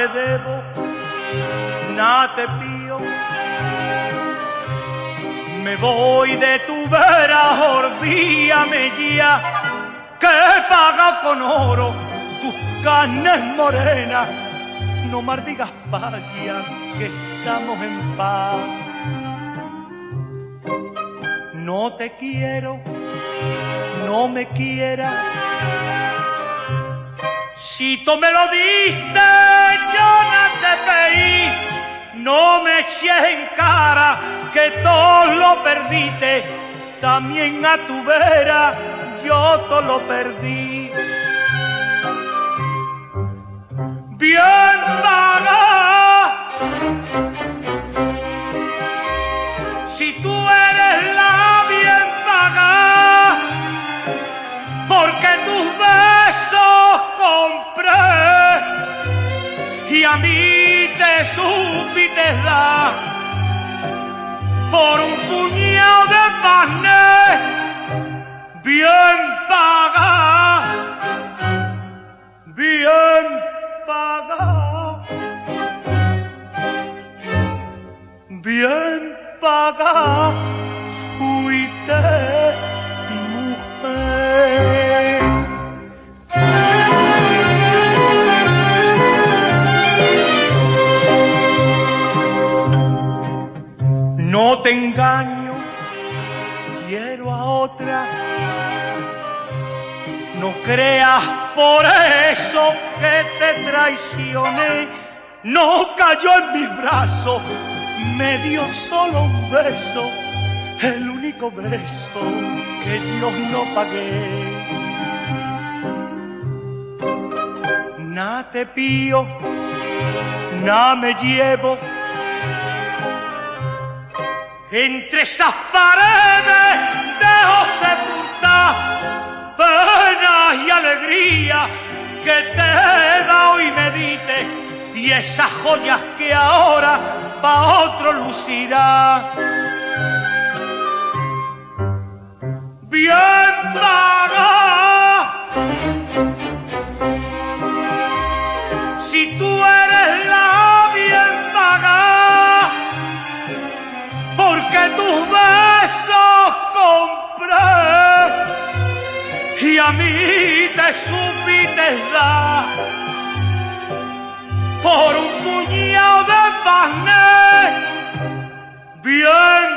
te debo, nada te pío. Me voy de tu vera, olvídame ya, que he pagado con oro tus carnes morenas. No maldigas vaya, que estamos en paz. No te quiero, no me quieras. Si tú me lo diste, yo no te pedí. No me eches en cara que todo lo perdiste. También a tu vera yo todo lo perdí. Bien paga, si tú eres la bien paga, porque tus besos compré y a mí te supiste dar por un puñado de panes. Bien paga, bien paga, bien paga, fuiste mujer. No te engaño, quiero a otra. No creas por eso que te traicioné. No cayó en mis brazos, me dio solo un beso, el único beso que yo no pagué. Nada te pío, nada me llevo. Entre esas paredes dejo sepultar penas y alegría que te he dado y me diste, y esas joyas que ahora pa' otro lucirá. Bien paga, si tú eres la bien paga, porque tus besos compré y a mí te supiste dar por un puñado de panes. Bien